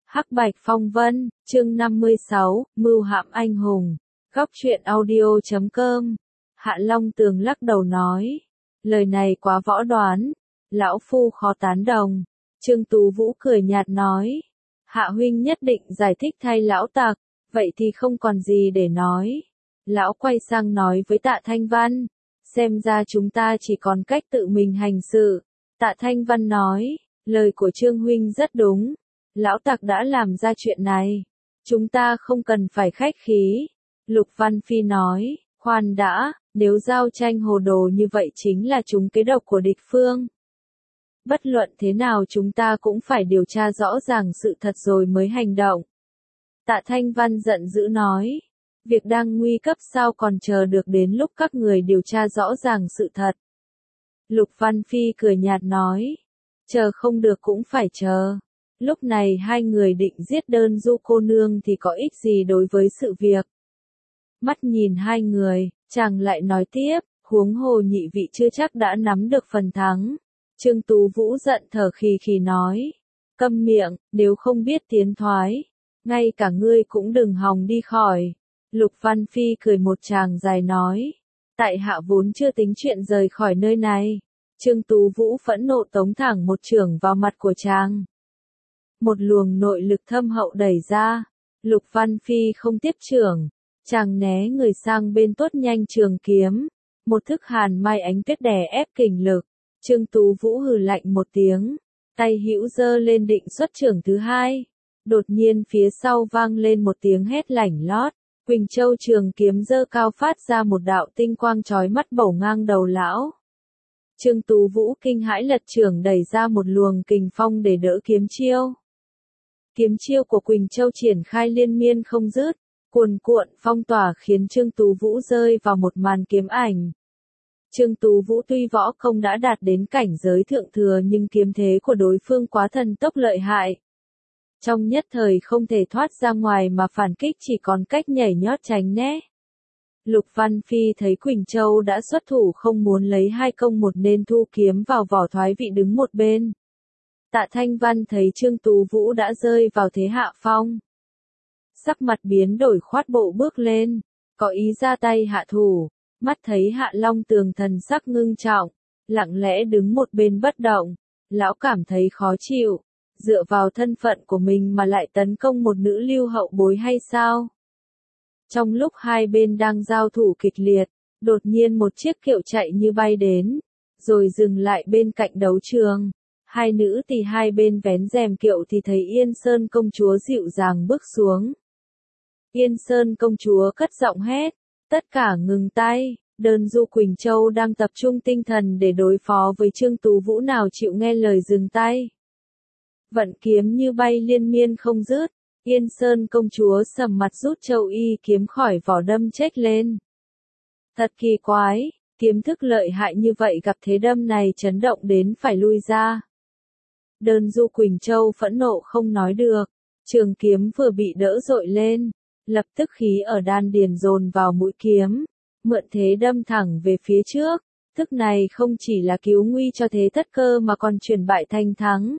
Hắc Bạch Phong Vân, chương 56, Mưu hãm anh hùng. Góc truyện audio.com. Hạ Long Tường lắc đầu nói. Lời này quá võ đoán. Lão Phu khó tán đồng. Trương Tú Vũ cười nhạt nói. Hạ huynh nhất định giải thích thay lão tặc. Vậy thì không còn gì để nói. Lão quay sang nói với Tạ Thanh Văn. Xem ra chúng ta chỉ còn cách tự mình hành sự. Tạ Thanh Văn nói. Lời của Trương huynh rất đúng. Lão tặc đã làm ra chuyện này. Chúng ta không cần phải khách khí. Lục Văn Phi nói, khoan đã, nếu giao tranh hồ đồ như vậy chính là trúng kế độc của địch phương. Bất luận thế nào chúng ta cũng phải điều tra rõ ràng sự thật rồi mới hành động. Tạ Thanh Văn giận dữ nói, việc đang nguy cấp sao còn chờ được đến lúc các người điều tra rõ ràng sự thật. Lục Văn Phi cười nhạt nói, chờ không được cũng phải chờ. Lúc này hai người định giết Đơn Du cô nương thì có ích gì đối với sự việc. Mắt nhìn hai người, chàng lại nói tiếp, huống hồ nhị vị chưa chắc đã nắm được phần thắng. Trương Tú Vũ giận thở khì khì nói, câm miệng, nếu không biết tiến thoái, ngay cả ngươi cũng đừng hòng đi khỏi. Lục Văn Phi cười một tràng dài nói, tại hạ vốn chưa tính chuyện rời khỏi nơi này. Trương Tú Vũ phẫn nộ tống thẳng một chưởng vào mặt của chàng. Một luồng nội lực thâm hậu đẩy ra, Lục Văn Phi không tiếp chưởng, chàng né người sang bên tốt nhanh trường kiếm, một thức hàn mai ánh tuyết đè ép kình lực. Trương Tú Vũ hừ lạnh một tiếng, tay hữu giơ lên định xuất chưởng thứ hai. Đột nhiên phía sau vang lên một tiếng hét lảnh lót, Quỳnh Châu trường kiếm giơ cao phát ra một đạo tinh quang chói mắt bổ ngang đầu lão. Trương Tú Vũ kinh hãi lật chưởng đẩy ra một luồng kình phong để đỡ kiếm chiêu. Kiếm chiêu của Quỳnh Châu triển khai liên miên không dứt, cuồn cuộn phong tỏa khiến Trương Tú Vũ rơi vào một màn kiếm ảnh. Trương Tú Vũ tuy võ công đã đạt đến cảnh giới thượng thừa nhưng kiếm thế của đối phương quá thần tốc lợi hại. Trong nhất thời không thể thoát ra ngoài mà phản kích chỉ còn cách nhảy nhót tránh né. Lục Văn Phi thấy Quỳnh Châu đã xuất thủ không muốn lấy hai công một nên thu kiếm vào vỏ thoái vị đứng một bên. Tạ Thanh Văn thấy Trương Tú Vũ đã rơi vào thế hạ phong. Sắc mặt biến đổi khoát bộ bước lên, có ý ra tay hạ thủ, mắt thấy Hạ Long Tường thần sắc ngưng trọng, lặng lẽ đứng một bên bất động, lão cảm thấy khó chịu, dựa vào thân phận của mình mà lại tấn công một nữ lưu hậu bối hay sao? Trong lúc hai bên đang giao thủ kịch liệt, đột nhiên một chiếc kiệu chạy như bay đến, rồi dừng lại bên cạnh đấu trường. Hai nữ thì hai bên vén rèm kiệu thì thấy Yên Sơn công chúa dịu dàng bước xuống. Yên Sơn công chúa cất giọng hét, tất cả ngừng tay, Đơn Du Quỳnh Châu đang tập trung tinh thần để đối phó với Trương Tú Vũ nào chịu nghe lời dừng tay. Vận kiếm như bay liên miên không dứt, Yên Sơn công chúa sầm mặt rút châu y kiếm khỏi vỏ đâm chếch lên. Thật kỳ quái, kiếm thức lợi hại như vậy gặp thế đâm này chấn động đến phải lui ra. Đơn Du Quỳnh Châu phẫn nộ không nói được, trường kiếm vừa bị đỡ dội lên, lập tức khí ở đan điền dồn vào mũi kiếm, mượn thế đâm thẳng về phía trước, thức này không chỉ là cứu nguy cho thế thất cơ mà còn chuyển bại thành thắng.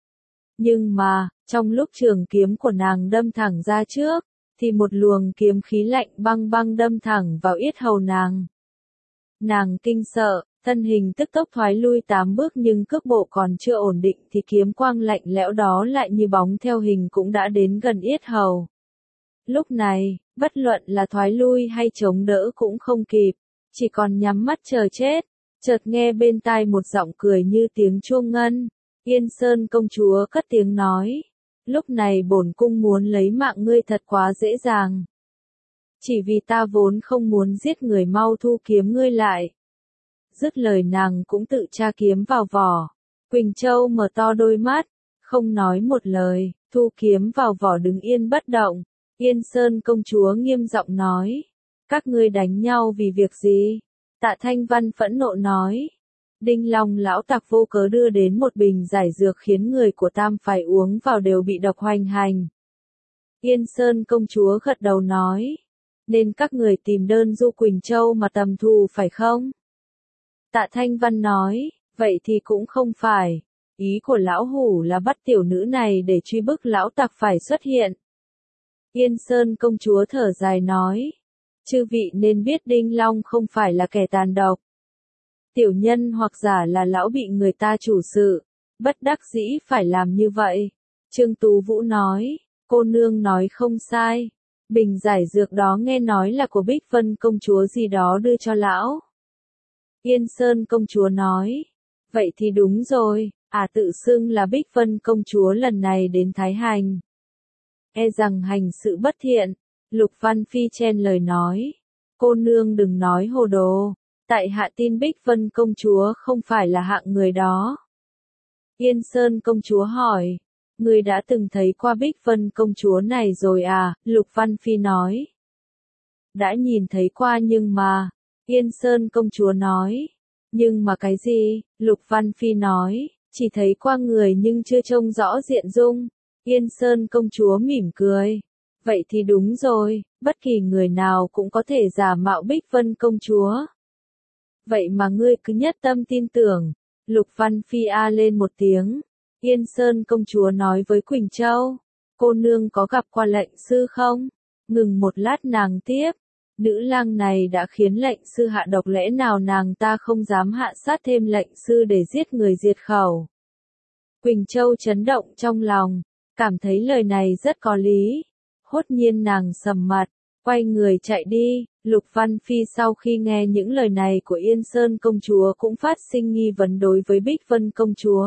Nhưng mà, trong lúc trường kiếm của nàng đâm thẳng ra trước, thì một luồng kiếm khí lạnh băng băng đâm thẳng vào yết hầu nàng. Nàng kinh sợ, thân hình tức tốc thoái lui 8 bước nhưng cước bộ còn chưa ổn định thì kiếm quang lạnh lẽo đó lại như bóng theo hình cũng đã đến gần yết hầu. Lúc này, bất luận là thoái lui hay chống đỡ cũng không kịp, chỉ còn nhắm mắt chờ chết. Chợt nghe bên tai một giọng cười như tiếng chuông ngân. Yên Sơn công chúa cất tiếng nói, lúc này bổn cung muốn lấy mạng ngươi thật quá dễ dàng. Chỉ vì ta vốn không muốn giết người, mau thu kiếm ngươi lại. Dứt lời nàng cũng tự tra kiếm vào vỏ. Quỳnh Châu mở to đôi mắt, không nói một lời, thu kiếm vào vỏ đứng yên bất động. Yên Sơn công chúa nghiêm giọng nói, các ngươi đánh nhau vì việc gì? Tạ Thanh Văn phẫn nộ nói, Đinh Long lão tặc vô cớ đưa đến một bình giải dược khiến người của Tam phải uống vào đều bị độc hoành hành. Yên Sơn công chúa gật đầu nói, nên các người tìm Đơn Du Quỳnh Châu mà tầm thù phải không? Tạ Thanh Văn nói, vậy thì cũng không phải. Ý của lão hủ là bắt tiểu nữ này để truy bức lão tặc phải xuất hiện. Yên Sơn công chúa thở dài nói. Chư vị nên biết Đinh Long không phải là kẻ tàn độc. Tiểu nhân hoặc giả là lão bị người ta chủ sự, bất đắc dĩ phải làm như vậy. Trương Tú Vũ nói, cô nương nói không sai. Bình giải dược đó nghe nói là của Bích Vân công chúa gì đó đưa cho lão. Yên Sơn công chúa nói, vậy thì đúng rồi, tự xưng là Bích Vân công chúa lần này đến Thái Hành. E rằng hành sự bất thiện. Lục Văn Phi chen lời nói, cô nương đừng nói hồ đồ, tại hạ tin Bích Vân công chúa không phải là hạng người đó. Yên Sơn công chúa hỏi, người đã từng thấy qua Bích Vân công chúa này rồi à? Lục Văn Phi nói, đã nhìn thấy qua nhưng mà, Yên Sơn công chúa nói, nhưng mà cái gì? Lục Văn Phi nói, chỉ thấy qua người nhưng chưa trông rõ diện dung. Yên Sơn công chúa mỉm cười. Vậy thì đúng rồi, bất kỳ người nào cũng có thể giả mạo Bích Vân công chúa. Vậy mà ngươi cứ nhất tâm tin tưởng. Lục Văn Phi lên một tiếng. Yên Sơn công chúa nói với Quỳnh Châu, cô nương có gặp qua lệnh sư không? Ngừng một lát nàng tiếp. Nữ lang này đã khiến lệnh sư hạ độc, lẽ nào nàng ta không dám hạ sát thêm lệnh sư để giết người diệt khẩu? Quỳnh Châu chấn động trong lòng, cảm thấy lời này rất có lý. Hốt nhiên nàng sầm mặt, quay người chạy đi. Lục Văn Phi sau khi nghe những lời này của Yên Sơn công chúa cũng phát sinh nghi vấn đối với Bích Vân công chúa.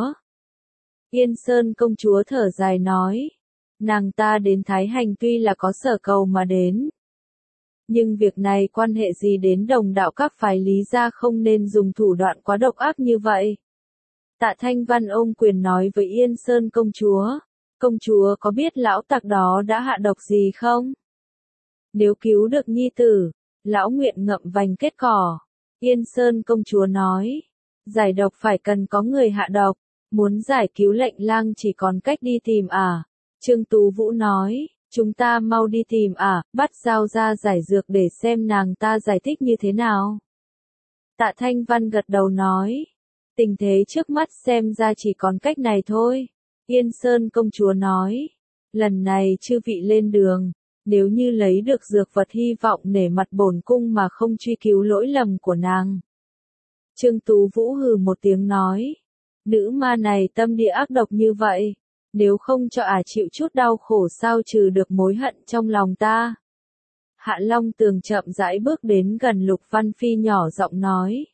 Yên Sơn công chúa thở dài nói, nàng ta đến Thái Hành tuy là có sở cầu mà đến. Nhưng việc này quan hệ gì đến đồng đạo các phái Lý gia, không nên dùng thủ đoạn quá độc ác như vậy. Tạ Thanh Văn ôm quyền nói với Yên Sơn công chúa có biết lão tặc đó đã hạ độc gì không? Nếu cứu được nhi tử, lão nguyện ngậm vành kết cỏ. Yên Sơn công chúa nói, giải độc phải cần có người hạ độc, muốn giải cứu lệnh lang chỉ còn cách đi tìm Trương Tú Vũ nói, chúng ta mau đi tìm bắt Giao ra giải dược để xem nàng ta giải thích như thế nào. Tạ Thanh Văn gật đầu nói, tình thế trước mắt xem ra chỉ còn cách này thôi. Yên Sơn công chúa nói, lần này chư vị lên đường, nếu như lấy được dược vật hy vọng nể mặt bổn cung mà không truy cứu lỗi lầm của nàng. Trương Tú Vũ hừ một tiếng nói, nữ ma này tâm địa ác độc như vậy, nếu không cho chịu chút đau khổ sao trừ được mối hận trong lòng ta. Hạ Long Tường chậm rãi bước đến gần Lục Văn Phi nhỏ giọng nói,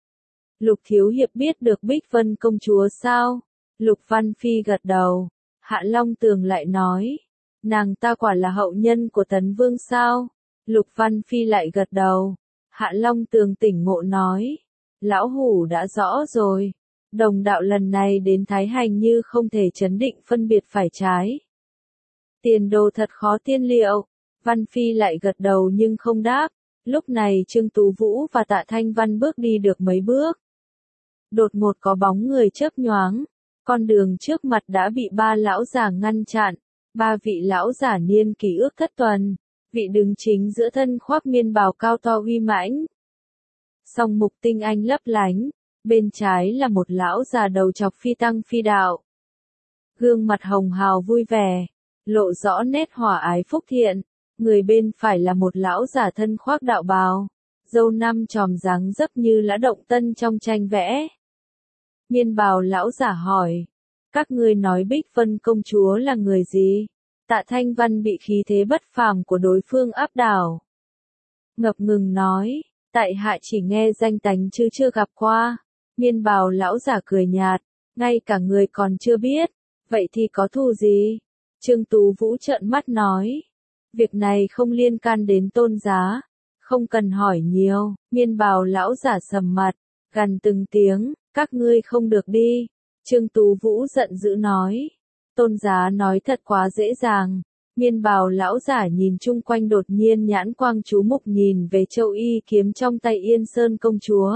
Lục thiếu hiệp biết được Bích Vân công chúa sao? Lục Văn Phi gật đầu. Hạ Long Tường lại nói, nàng ta quả là hậu nhân của Tấn Vương sao? Lục Văn Phi lại gật đầu. Hạ Long Tường tỉnh ngộ nói, lão hủ đã rõ rồi. Đồng đạo lần này đến Thái Hành như không thể chấn định phân biệt phải trái. Tiền đồ thật khó tiên liệu. Văn Phi lại gật đầu nhưng không đáp. Lúc này Trương Tú Vũ và Tạ Thanh Văn bước đi được mấy bước. Đột ngột có bóng người chớp nhoáng. Con đường trước mặt đã bị ba lão giả ngăn chặn. Ba vị lão giả niên kỷ ước thất tuần. Vị đứng chính giữa thân khoác miên bào cao to uy mãnh. Song mục tinh anh lấp lánh. Bên trái là một lão già đầu chọc phi tăng phi đạo. Gương mặt hồng hào vui vẻ. Lộ rõ nét hòa ái phúc thiện. Người bên phải là một lão giả thân khoác đạo bào. Râu năm chòm dáng dấp như lã động tân trong tranh vẽ. Miên bào lão giả hỏi. Các ngươi nói Bích Vân công chúa là người gì? Tạ Thanh Văn bị khí thế bất phàm của đối phương áp đảo. Ngập ngừng nói. Tại hạ chỉ nghe danh tánh chứ chưa gặp qua. Miên bào lão giả cười nhạt. Ngay cả người còn chưa biết. Vậy thì có thù gì? Trương Tú Vũ trợn mắt nói. Việc này không liên can đến tôn giá. Không cần hỏi nhiều. Miên bào lão giả sầm mặt. Gằn từng tiếng. Các ngươi không được đi. Trương Tú Vũ giận dữ nói. Tôn giá nói thật quá dễ dàng. Miên bào lão giả nhìn chung quanh, đột nhiên nhãn quang chú mục nhìn về châu y kiếm trong tay Yên Sơn công chúa.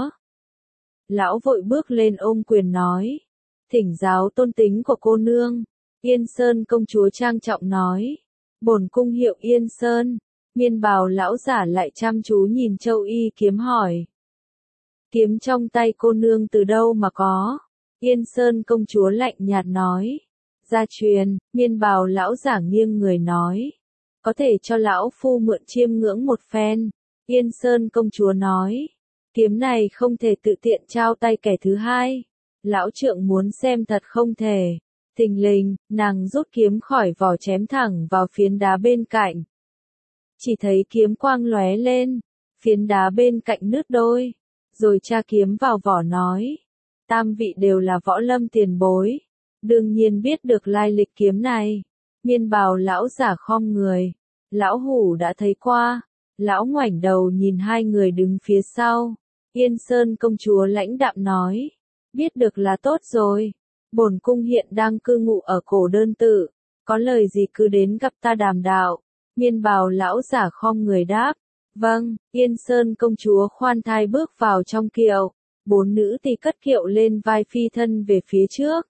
Lão vội bước lên ôm quyền nói. Thỉnh giáo tôn tính của cô nương. Yên Sơn công chúa trang trọng nói. Bổn cung hiệu Yên Sơn. Miên bào lão giả lại chăm chú nhìn châu y kiếm hỏi. Kiếm trong tay cô nương từ đâu mà có? Yên Sơn công chúa lạnh nhạt nói. Gia truyền, Miên Bào lão giả nghiêng người nói. Có thể cho lão phu mượn chiêm ngưỡng một phen. Yên Sơn công chúa nói. Kiếm này không thể tự tiện trao tay kẻ thứ hai. Lão trượng muốn xem thật không thể. Thình lình, nàng rút kiếm khỏi vỏ chém thẳng vào phiến đá bên cạnh. Chỉ thấy kiếm quang lóe lên, phiến đá bên cạnh nứt đôi, rồi tra kiếm vào vỏ nói. Tam vị đều là võ lâm tiền bối, đương nhiên biết được lai lịch kiếm này. Miên Bào lão giả khom người, lão hủ đã thấy qua. Lão ngoảnh đầu nhìn hai người đứng phía sau. Yên Sơn công chúa lãnh đạm nói. Biết được là tốt rồi. Bổn cung hiện đang cư ngụ ở Cổ Đơn Tự. Có lời gì cứ đến gặp ta đàm đạo. Miên Bào lão giả khom người đáp. Vâng, Yên Sơn công chúa khoan thai bước vào trong kiệu. Bốn nữ tỳ cất kiệu lên vai phi thân về phía trước.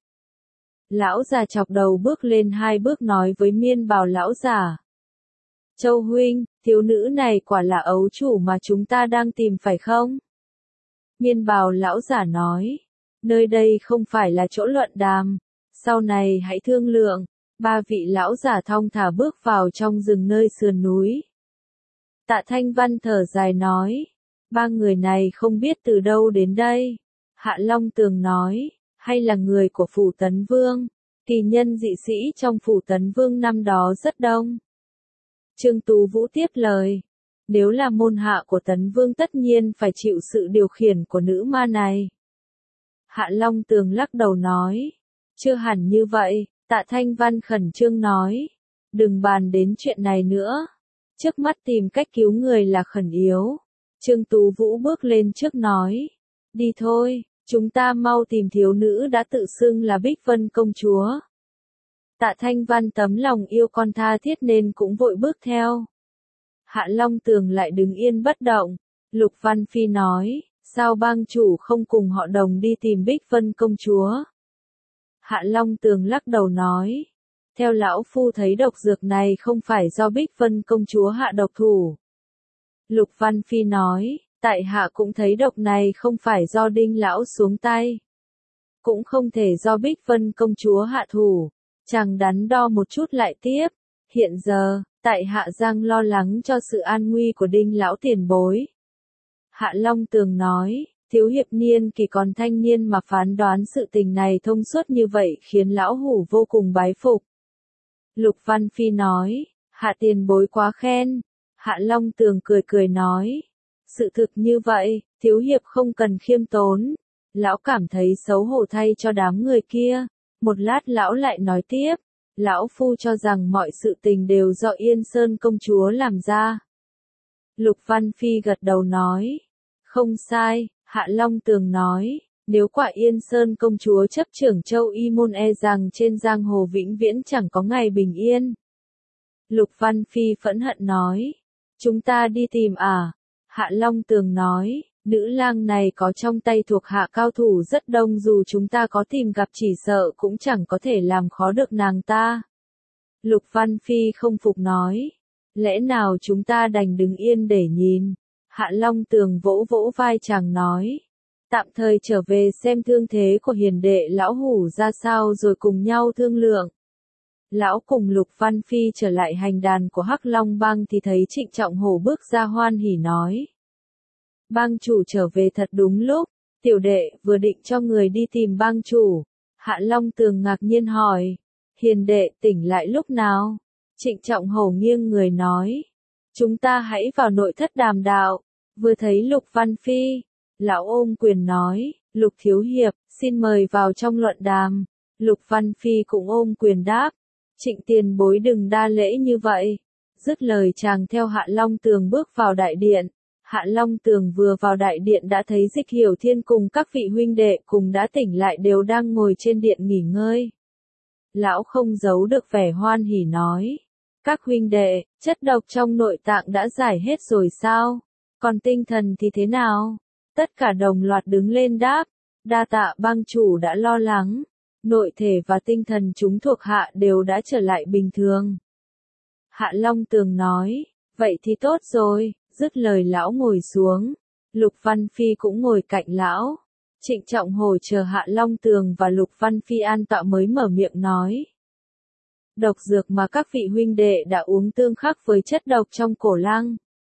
Lão già chọc đầu bước lên hai bước nói với Miên Bào lão giả. Châu huynh, thiếu nữ này quả là ấu chủ mà chúng ta đang tìm phải không? Miên Bào lão giả nói. Nơi đây không phải là chỗ luận đàm. Sau này hãy thương lượng. Ba vị lão giả thong thả bước vào trong rừng nơi sườn núi. Tạ Thanh Văn thở dài nói. Ba người này không biết từ đâu đến đây. Hạ Long Tường nói. Hay là người của Phủ Tấn Vương. Kỳ nhân dị sĩ trong Phủ Tấn Vương năm đó rất đông. Trương Tú Vũ tiếp lời. Nếu là môn hạ của Tấn Vương tất nhiên phải chịu sự điều khiển của nữ ma này. Hạ Long Tường lắc đầu nói. Chưa hẳn như vậy, Tạ Thanh Văn khẩn trương nói. Đừng bàn đến chuyện này nữa. Trước mắt tìm cách cứu người là khẩn yếu. Trương Tú Vũ bước lên trước nói. Đi thôi, chúng ta mau tìm thiếu nữ đã tự xưng là Bích Vân công chúa. Tạ Thanh Văn tấm lòng yêu con tha thiết nên cũng vội bước theo. Hạ Long Tường lại đứng yên bất động. Lục Văn Phi nói. Sao bang chủ không cùng họ đồng đi tìm Bích Vân công chúa? Hạ Long Tường lắc đầu nói. Theo lão phu thấy độc dược này không phải do Bích Vân công chúa hạ độc thủ. Lục Văn Phi nói. Tại hạ cũng thấy độc này không phải do Đinh lão xuống tay. Cũng không thể do Bích Vân công chúa hạ thủ. Chàng đắn đo một chút lại tiếp. Hiện giờ, tại hạ giang lo lắng cho sự an nguy của Đinh lão tiền bối. Hạ Long Tường nói, thiếu hiệp niên kỳ còn thanh niên mà phán đoán sự tình này thông suốt như vậy khiến lão hủ vô cùng bái phục. Lục Văn Phi nói, hạ tiền bối quá khen. Hạ Long Tường cười cười nói, sự thực như vậy, thiếu hiệp không cần khiêm tốn. Lão cảm thấy xấu hổ thay cho đám người kia. Một lát lão lại nói tiếp, lão phu cho rằng mọi sự tình đều do Yên Sơn công chúa làm ra. Lục Văn Phi gật đầu nói. Không sai, Hạ Long Tường nói, nếu quả Yên Sơn công chúa chấp trưởng châu Y Môn e rằng trên giang hồ vĩnh viễn chẳng có ngày bình yên. Lục Văn Phi phẫn hận nói, chúng ta đi tìm à? Hạ Long Tường nói, nữ lang này có trong tay thuộc hạ cao thủ rất đông dù chúng ta có tìm gặp chỉ sợ cũng chẳng có thể làm khó được nàng ta. Lục Văn Phi không phục nói, lẽ nào chúng ta đành đứng yên để nhìn? Hạ Long Tường vỗ vỗ vai chàng nói. Tạm thời trở về xem thương thế của hiền đệ lão hủ ra sao rồi cùng nhau thương lượng. Lão cùng Lục Văn Phi trở lại hành đàn của Hắc Long Bang thì thấy Trịnh Trọng Hổ bước ra hoan hỉ nói. Bang chủ trở về thật đúng lúc, tiểu đệ vừa định cho người đi tìm bang chủ. Hạ Long Tường ngạc nhiên hỏi. Hiền đệ tỉnh lại lúc nào? Trịnh Trọng Hổ nghiêng người nói. Chúng ta hãy vào nội thất đàm đạo. Vừa thấy Lục Văn Phi, lão ôm quyền nói, Lục thiếu hiệp, xin mời vào trong luận đàm. Lục Văn Phi cũng ôm quyền đáp, Trịnh tiền bối đừng đa lễ như vậy. Dứt lời chàng theo Hạ Long Tường bước vào đại điện. Hạ Long Tường vừa vào đại điện đã thấy Dịch Hiểu Thiên cùng các vị huynh đệ cùng đã tỉnh lại đều đang ngồi trên điện nghỉ ngơi. Lão không giấu được vẻ hoan hỉ nói, các huynh đệ, chất độc trong nội tạng đã giải hết rồi sao? Còn tinh thần thì thế nào? Tất cả đồng loạt đứng lên đáp. Đa tạ bang chủ đã lo lắng. Nội thể và tinh thần chúng thuộc hạ đều đã trở lại bình thường. Hạ Long Tường nói. Vậy thì tốt rồi. Dứt lời lão ngồi xuống. Lục Văn Phi cũng ngồi cạnh lão. Trịnh Trọng Hổ chờ Hạ Long Tường và Lục Văn Phi an tọa mới mở miệng nói. Độc dược mà các vị huynh đệ đã uống tương khắc với chất độc trong cổ lăng.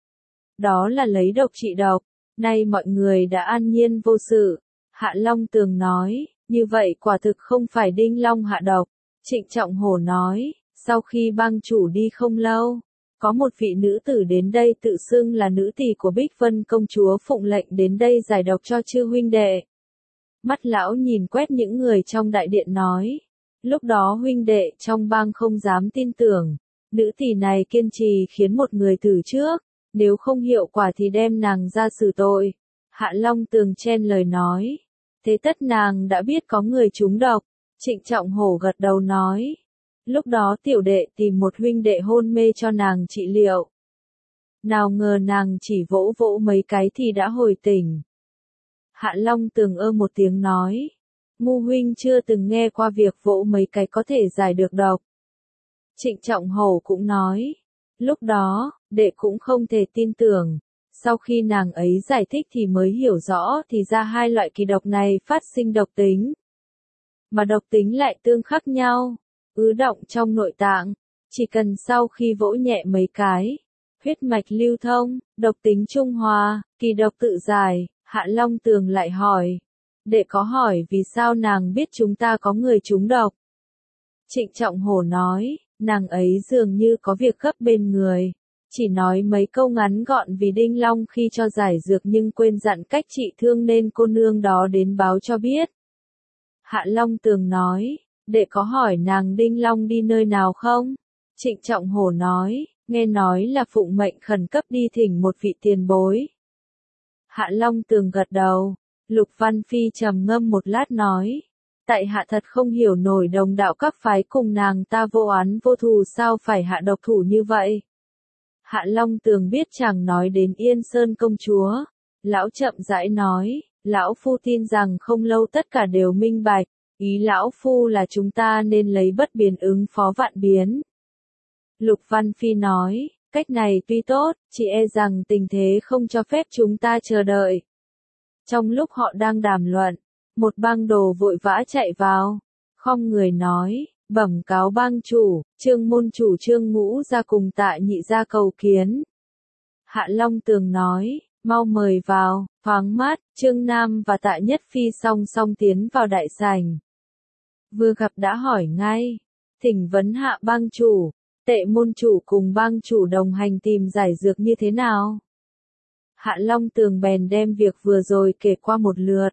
Đó là lấy độc trị độc, nay mọi người đã an nhiên vô sự. Hạ Long Tường nói, như vậy quả thực không phải Đinh Long hạ độc. Trịnh Trọng Hổ nói, sau khi bang chủ đi không lâu, có một vị nữ tử đến đây tự xưng là nữ tỳ của Bích Vân công chúa phụng lệnh đến đây giải độc cho chư huynh đệ. Mắt lão nhìn quét những người trong đại điện nói, lúc đó huynh đệ trong bang không dám tin tưởng, nữ tỳ này kiên trì khiến một người tử trước, nếu không hiệu quả thì đem nàng ra xử tội. Hạ Long Tường chen lời nói, thế tất nàng đã biết có người trúng độc. Trịnh Trọng Hổ gật đầu nói, lúc đó tiểu đệ tìm một huynh đệ hôn mê cho nàng trị liệu. Nào ngờ nàng chỉ vỗ vỗ mấy cái thì đã hồi tỉnh. Hạ Long Tường một tiếng nói, Ngu huynh chưa từng nghe qua việc vỗ mấy cái có thể giải được độc. Trịnh Trọng Hổ cũng nói, lúc đó, đệ cũng không thể tin tưởng. Sau khi nàng ấy giải thích thì mới hiểu rõ thì ra hai loại kỳ độc này phát sinh độc tính. Mà độc tính lại tương khắc nhau, ứ động trong nội tạng, chỉ cần sau khi vỗ nhẹ mấy cái, huyết mạch lưu thông, độc tính trung hòa, kỳ độc tự giải. Hạ Long Tường lại hỏi, đệ có hỏi vì sao nàng biết chúng ta có người trúng độc? Trịnh Trọng Hổ nói, nàng ấy dường như có việc gấp bên người, chỉ nói mấy câu ngắn gọn vì Đinh Long khi cho giải dược nhưng quên dặn cách trị thương nên cô nương đó đến báo cho biết. Hạ Long Tường nói, đệ có hỏi nàng Đinh Long đi nơi nào không? Trịnh Trọng Hổ nói, nghe nói là phụng mệnh khẩn cấp đi thỉnh một vị tiền bối. Hạ Long Tường gật đầu, Lục Văn Phi trầm ngâm một lát nói, tại hạ thật không hiểu nổi đồng đạo các phái cùng nàng ta vô oán vô thù sao phải hạ độc thủ như vậy. Hạ Long Tường biết chàng nói đến Yên Sơn công chúa, lão chậm rãi nói, lão phu tin rằng không lâu tất cả đều minh bạch, ý lão phu là chúng ta nên lấy bất biến ứng phó vạn biến. Lục Văn Phi nói, cách này tuy tốt, chỉ e rằng tình thế không cho phép chúng ta chờ đợi. Trong lúc họ đang đàm luận, một bang đồ vội vã chạy vào, khom người nói, bẩm cáo bang chủ, Trương môn chủ Trương Ngũ ra cùng Tạ Nhị ra cầu kiến. Hạ Long Tường nói, mau mời vào, thoáng mát, Trương Nam và Tạ Nhất Phi song song tiến vào đại sảnh. Vừa gặp đã hỏi ngay, thỉnh vấn hạ bang chủ, Tệ môn chủ cùng bang chủ đồng hành tìm giải dược như thế nào? Hạ Long Tường bèn đem việc vừa rồi kể qua một lượt.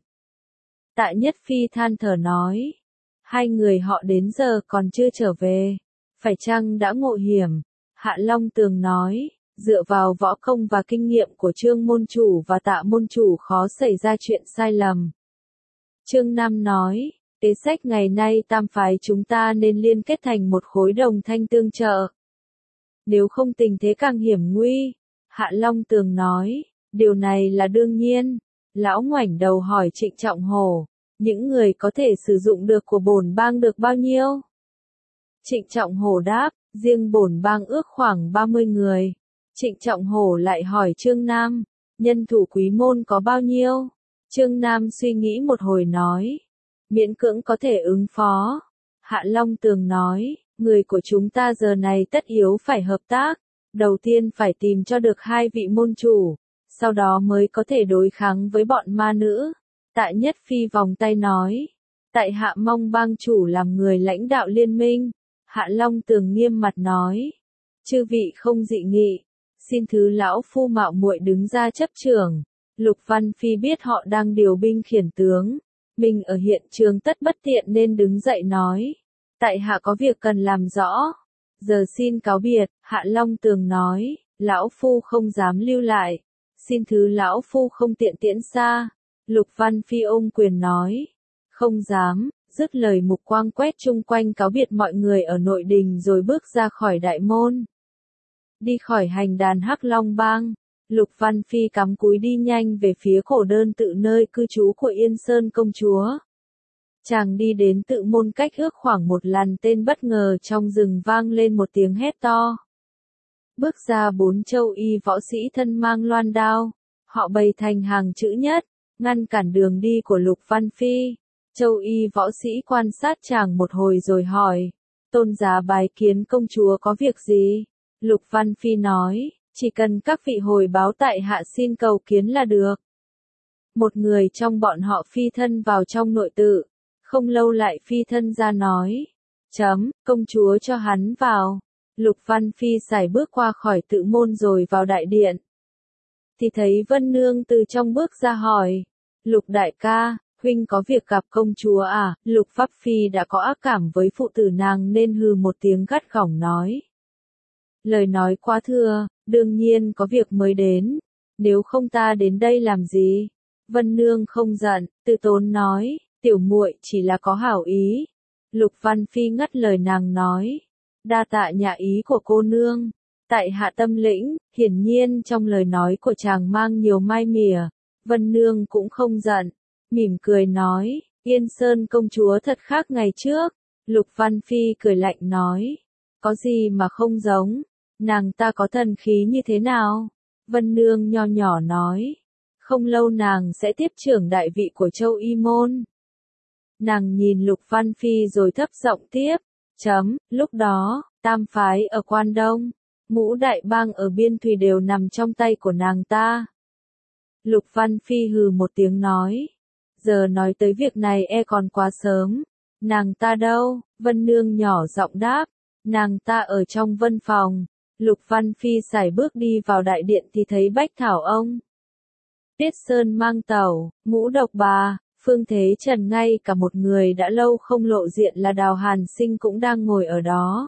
Tạ Nhất Phi than thở nói, hai người họ đến giờ còn chưa trở về, phải chăng đã ngộ hiểm? Hạ Long Tường nói, dựa vào võ công và kinh nghiệm của Trương môn chủ và Tạ môn chủ khó xảy ra chuyện sai lầm. Trương Nam nói, kế sách ngày nay tam phái chúng ta nên liên kết thành một khối đồng thanh tương trợ. Nếu không tình thế càng hiểm nguy. Hạ Long Tường nói, điều này là đương nhiên. Lão ngoảnh đầu hỏi Trịnh Trọng Hổ, những người có thể sử dụng được của bổn bang được bao nhiêu? Trịnh Trọng Hổ đáp, riêng bổn bang ước khoảng 30 người. Trịnh Trọng Hổ lại hỏi Trương Nam, nhân thủ quý môn có bao nhiêu? Trương Nam suy nghĩ một hồi nói, miễn cưỡng có thể ứng phó. Hạ Long Tường nói, người của chúng ta giờ này tất yếu phải hợp tác, đầu tiên phải tìm cho được hai vị môn chủ, sau đó mới có thể đối kháng với bọn ma nữ. Tạ Nhất Phi vòng tay nói, tại hạ mong bang chủ làm người lãnh đạo liên minh. Hạ Long Tường nghiêm mặt nói, chư vị không dị nghị, xin thứ lão phu mạo muội đứng ra chấp trưởng. Lục Văn Phi biết họ đang điều binh khiển tướng, mình ở hiện trường tất bất tiện nên đứng dậy nói, tại hạ có việc cần làm rõ, giờ xin cáo biệt. Hạ Long Tường nói, lão phu không dám lưu lại, xin thứ lão phu không tiện tiễn xa. Lục Văn Phi ôm quyền nói, không dám, dứt lời mục quang quét chung quanh cáo biệt mọi người ở nội đình rồi bước ra khỏi đại môn. Đi khỏi hành đàn Hắc Long Bang, Lục Văn Phi cắm cúi đi nhanh về phía khổ đơn tự nơi cư trú của Yên Sơn công chúa. Chàng đi đến tự môn cách ước khoảng một lần tên bất ngờ trong rừng vang lên một tiếng hét to. Bước ra 4 châu y võ sĩ thân mang loan đao, họ bày thành hàng chữ nhất, ngăn cản đường đi của Lục Văn Phi. Châu y võ sĩ quan sát chàng một hồi rồi hỏi, tôn giá bái kiến công chúa có việc gì? Lục Văn Phi nói, chỉ cần các vị hồi báo tại hạ xin cầu kiến là được. Một người trong bọn họ phi thân vào trong nội tự, không lâu lại phi thân ra nói, công chúa cho hắn vào. Lục Văn Phi sải bước qua khỏi tự môn rồi vào đại điện. Thì thấy Vân Nương từ trong bước ra hỏi, Lục đại ca, huynh có việc gặp công chúa à? Lục Pháp Phi đã có ác cảm với phụ tử nàng nên hừ một tiếng gắt gỏng nói. Lời nói quá thưa, đương nhiên có việc mới đến, nếu không ta đến đây làm gì? Vân Nương không giận, từ tốn nói, tiểu muội chỉ là có hảo ý. Lục Văn Phi ngắt lời nàng nói, đa tạ nhã ý của cô nương, tại hạ tâm lĩnh. Hiển nhiên trong lời nói của chàng mang nhiều mai mỉa. Vân Nương cũng không giận, mỉm cười nói, Yên Sơn công chúa thật khác ngày trước. Lục Văn Phi cười lạnh nói, có gì mà không giống, nàng ta có thần khí như thế nào? Vân Nương nho nhỏ nói, không lâu nàng sẽ tiếp trưởng đại vị của Châu Y Môn. Nàng nhìn Lục Văn Phi rồi thấp giọng tiếp, lúc đó, tam phái ở Quan Đông, ngũ đại bang ở Biên Thùy đều nằm trong tay của nàng ta. Lục Văn Phi hừ một tiếng nói, giờ nói tới việc này e còn quá sớm. Nàng ta đâu? Vân Nương nhỏ giọng đáp, nàng ta ở trong vân phòng. Lục Văn Phi sải bước đi vào đại điện thì thấy Bách Thảo ông Tiết Sơn Mang Tẩu, Ngũ Độc Bà, Phương Thế Trần, ngay cả một người đã lâu không lộ diện là Đào Hàn Sinh cũng đang ngồi ở đó.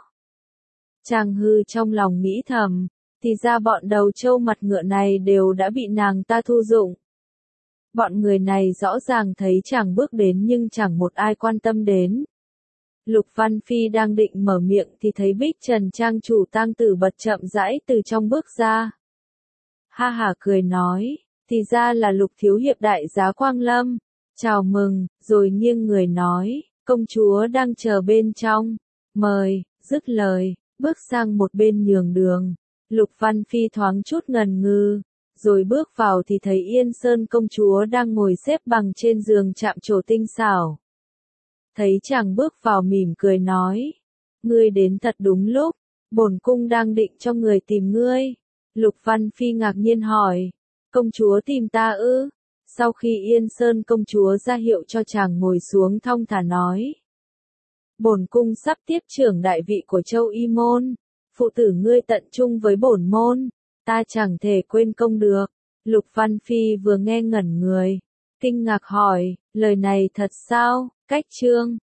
Chàng hư trong lòng nghĩ thầm, thì ra bọn đầu trâu mặt ngựa này đều đã bị nàng ta thu dụng. Bọn người này rõ ràng thấy chàng bước đến nhưng chẳng một ai quan tâm đến. Lục Văn Phi đang định mở miệng thì thấy Bích Trần trang chủ Tang Tử bật chậm rãi từ trong bước ra. Ha hả cười nói, thì ra là Lục thiếu hiệp đại giá Quang Lâm, chào mừng, rồi nghiêng người nói, công chúa đang chờ bên trong, mời. Dứt lời, bước sang một bên nhường đường. Lục Văn Phi thoáng chút ngần ngừ, rồi bước vào thì thấy Yên Sơn công chúa đang ngồi xếp bằng trên giường chạm trổ tinh xảo. Thấy chàng bước vào mỉm cười nói, ngươi đến thật đúng lúc, bổn cung đang định cho người tìm ngươi. Lục Văn Phi ngạc nhiên hỏi, công chúa tìm ta ư? Sau khi Yên Sơn công chúa ra hiệu cho chàng ngồi xuống thong thả nói, bổn cung sắp tiếp trưởng đại vị của Châu Y Môn, phụ tử ngươi tận trung với bổn môn, ta chẳng thể quên công được. Lục Văn Phi vừa nghe ngẩn người, kinh ngạc hỏi, lời này thật sao? Cách chương